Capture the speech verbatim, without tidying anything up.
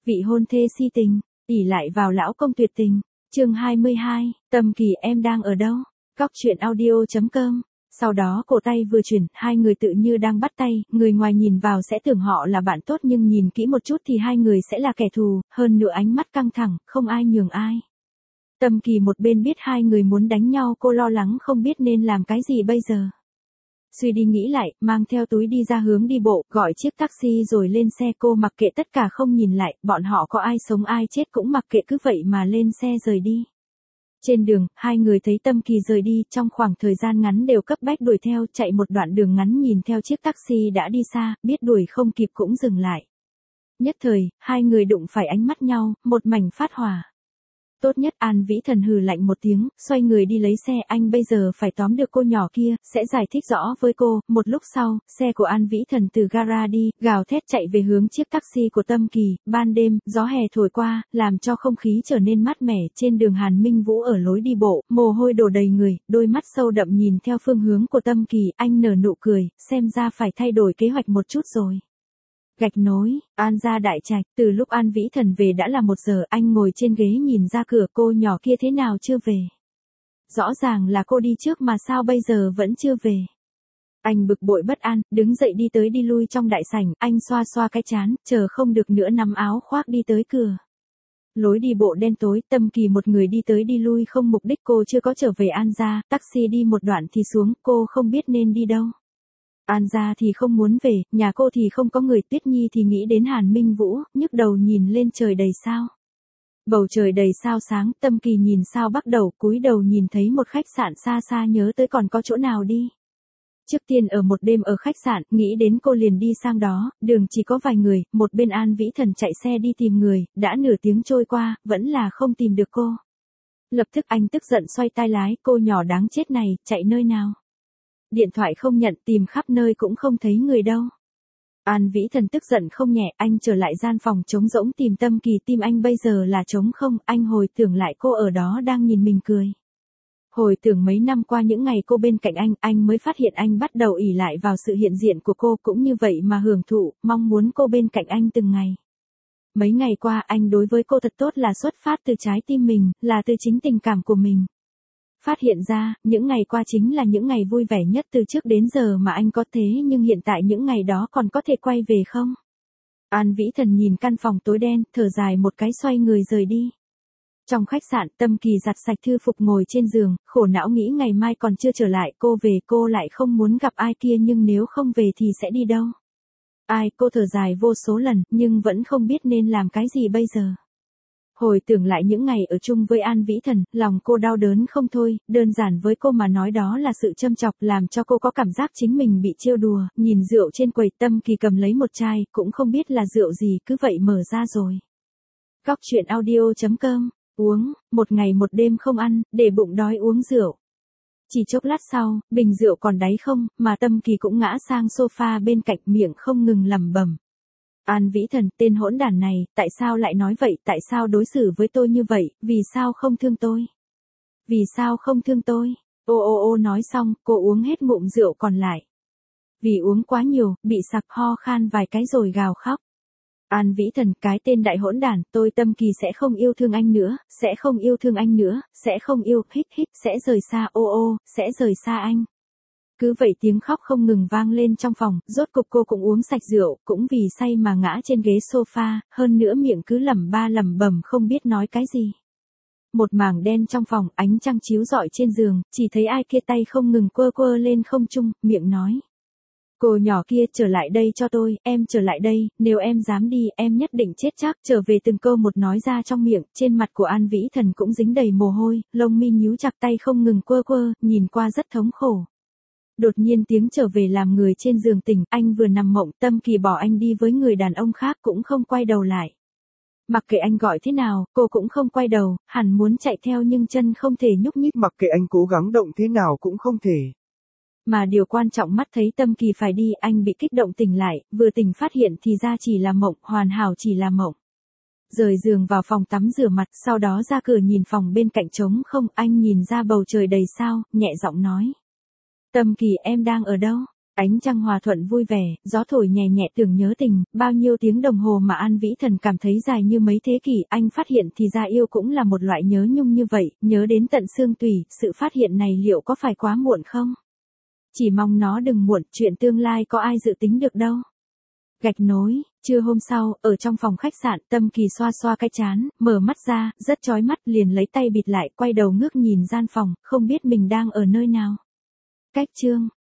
Vị hôn thê si tình, ỷ lại vào lão công tuyệt tình. Chương hai mươi hai, Tâm Kỳ em đang ở đâu? Góc truyện audio.com. Sau đó cổ tay vừa chuyển, hai người tự như đang bắt tay, người ngoài nhìn vào sẽ tưởng họ là bạn tốt nhưng nhìn kỹ một chút thì hai người sẽ là kẻ thù, hơn nữa ánh mắt căng thẳng, không ai nhường ai. Tâm Kỳ một bên biết hai người muốn đánh nhau, cô lo lắng không biết nên làm cái gì bây giờ. Suy đi nghĩ lại, mang theo túi đi ra hướng đi bộ, gọi chiếc taxi rồi lên xe. Cô mặc kệ tất cả không nhìn lại, bọn họ có ai sống ai chết cũng mặc kệ, cứ vậy mà lên xe rời đi. Trên đường, hai người thấy Tâm Kỳ rời đi, trong khoảng thời gian ngắn đều cấp bách đuổi theo, chạy một đoạn đường ngắn nhìn theo chiếc taxi đã đi xa, biết đuổi không kịp cũng dừng lại. Nhất thời, hai người đụng phải ánh mắt nhau, một mảnh phát hỏa. Tốt nhất An Vĩ Thần hừ lạnh một tiếng, xoay người đi lấy xe. Anh bây giờ phải tóm được cô nhỏ kia, sẽ giải thích rõ với cô. Một lúc sau, xe của An Vĩ Thần từ gara đi, gào thét chạy về hướng chiếc taxi của Tâm Kỳ. Ban đêm, gió hè thổi qua, làm cho không khí trở nên mát mẻ. Trên đường Hàn Minh Vũ ở lối đi bộ, mồ hôi đổ đầy người, đôi mắt sâu đậm nhìn theo phương hướng của Tâm Kỳ. Anh nở nụ cười, xem ra phải thay đổi kế hoạch một chút rồi. Gạch nối, An gia đại trạch, từ lúc An Vĩ Thần về đã là một giờ. Anh ngồi trên ghế nhìn ra cửa, cô nhỏ kia thế nào chưa về. Rõ ràng là cô đi trước mà sao bây giờ vẫn chưa về. Anh bực bội bất an, đứng dậy đi tới đi lui trong đại sảnh. Anh xoa xoa cái trán, chờ không được nữa nắm áo khoác đi tới cửa. Lối đi bộ đen tối, Tâm Kỳ một người đi tới đi lui không mục đích. Cô chưa có trở về An gia, taxi đi một đoạn thì xuống, cô không biết nên đi đâu. An gia thì không muốn về, nhà cô thì không có người, Tuyết Nhi thì nghĩ đến Hàn Minh Vũ, nhức đầu nhìn lên trời đầy sao. Bầu trời đầy sao sáng, Tâm Kỳ nhìn sao bắt đầu, cúi đầu nhìn thấy một khách sạn xa xa, nhớ tới còn có chỗ nào đi. Trước tiên ở một đêm ở khách sạn, nghĩ đến cô liền đi sang đó, đường chỉ có vài người, một bên An Vĩ Thần chạy xe đi tìm người, đã nửa tiếng trôi qua, vẫn là không tìm được cô. Lập tức anh tức giận xoay tay lái, cô nhỏ đáng chết này, chạy nơi nào? Điện thoại không nhận, tìm khắp nơi cũng không thấy người đâu. An Vĩ Thần tức giận không nhẹ, anh trở lại gian phòng trống rỗng tìm Tâm Kỳ, tim anh bây giờ là trống không. Anh hồi tưởng lại cô ở đó đang nhìn mình cười. Hồi tưởng mấy năm qua những ngày cô bên cạnh anh, anh mới phát hiện anh bắt đầu ỷ lại vào sự hiện diện của cô, cũng như vậy mà hưởng thụ, mong muốn cô bên cạnh anh từng ngày. Mấy ngày qua anh đối với cô thật tốt là xuất phát từ trái tim mình, là từ chính tình cảm của mình. Phát hiện ra, những ngày qua chính là những ngày vui vẻ nhất từ trước đến giờ mà anh có, thế nhưng hiện tại những ngày đó còn có thể quay về không? An Vĩ Thần nhìn căn phòng tối đen, thở dài một cái xoay người rời đi. Trong khách sạn, Tâm Kỳ giặt sạch thư phục ngồi trên giường, khổ não nghĩ ngày mai còn chưa trở lại, cô về cô lại không muốn gặp ai kia, nhưng nếu không về thì sẽ đi đâu? Ai, cô thở dài vô số lần, nhưng vẫn không biết nên làm cái gì bây giờ. Hồi tưởng lại những ngày ở chung với An Vĩ Thần, lòng cô đau đớn không thôi, đơn giản với cô mà nói đó là sự châm chọc, làm cho cô có cảm giác chính mình bị trêu đùa. Nhìn rượu trên quầy, Tâm Kỳ cầm lấy một chai, cũng không biết là rượu gì, cứ vậy mở ra rồi. Góc truyện audio.com, uống, một ngày một đêm không ăn, để bụng đói uống rượu. Chỉ chốc lát sau, bình rượu còn đáy không, mà Tâm Kỳ cũng ngã sang sofa bên cạnh, miệng không ngừng lẩm bẩm. An Vĩ Thần, tên hỗn đản này, tại sao lại nói vậy, tại sao đối xử với tôi như vậy, vì sao không thương tôi? Vì sao không thương tôi? Ô ô ô nói xong, cô uống hết ngụm rượu còn lại. Vì uống quá nhiều, bị sặc ho khan vài cái rồi gào khóc. An Vĩ Thần, cái tên đại hỗn đản, tôi Tâm Kỳ sẽ không yêu thương anh nữa, sẽ không yêu thương anh nữa, sẽ không yêu, hít hít, sẽ rời xa, ô ô, sẽ rời xa anh. Cứ vậy tiếng khóc không ngừng vang lên trong phòng, rốt cục cô cũng uống sạch rượu, cũng vì say mà ngã trên ghế sofa, hơn nữa miệng cứ lẩm ba lẩm bẩm không biết nói cái gì. Một mảng đen trong phòng, ánh trăng chiếu rọi trên giường, chỉ thấy ai kia tay không ngừng quơ quơ lên không trung, miệng nói. Cô nhỏ kia, trở lại đây cho tôi, em trở lại đây, nếu em dám đi, em nhất định chết chắc. Trở về từng câu một nói ra trong miệng, trên mặt của An Vĩ Thần cũng dính đầy mồ hôi, lông mi nhíu chặt, tay không ngừng quơ quơ, nhìn qua rất thống khổ. Đột nhiên tiếng trở về làm người trên giường tỉnh, anh vừa nằm mộng, Tâm Kỳ bỏ anh đi với người đàn ông khác cũng không quay đầu lại. Mặc kệ anh gọi thế nào, cô cũng không quay đầu, hẳn muốn chạy theo nhưng chân không thể nhúc nhích. Mặc kệ anh cố gắng động thế nào cũng không thể. Mà điều quan trọng mắt thấy Tâm Kỳ phải đi, anh bị kích động tỉnh lại, vừa tỉnh phát hiện thì ra chỉ là mộng, hoàn hảo chỉ là mộng. Rời giường vào phòng tắm rửa mặt, sau đó ra cửa nhìn phòng bên cạnh trống không, anh nhìn ra bầu trời đầy sao, nhẹ giọng nói. Tâm Kỳ em đang ở đâu? Ánh trăng hòa thuận vui vẻ, gió thổi nhẹ nhẹ tưởng nhớ tình, bao nhiêu tiếng đồng hồ mà An Vĩ Thần cảm thấy dài như mấy thế kỷ, anh phát hiện thì ra yêu cũng là một loại nhớ nhung như vậy, nhớ đến tận xương tủy, sự phát hiện này liệu có phải quá muộn không? Chỉ mong nó đừng muộn, chuyện tương lai có ai dự tính được đâu. Gạch nối, trưa hôm sau, ở trong phòng khách sạn, Tâm Kỳ xoa xoa cái trán, mở mắt ra, rất chói mắt, liền lấy tay bịt lại, quay đầu ngước nhìn gian phòng, không biết mình đang ở nơi nào. Cách chương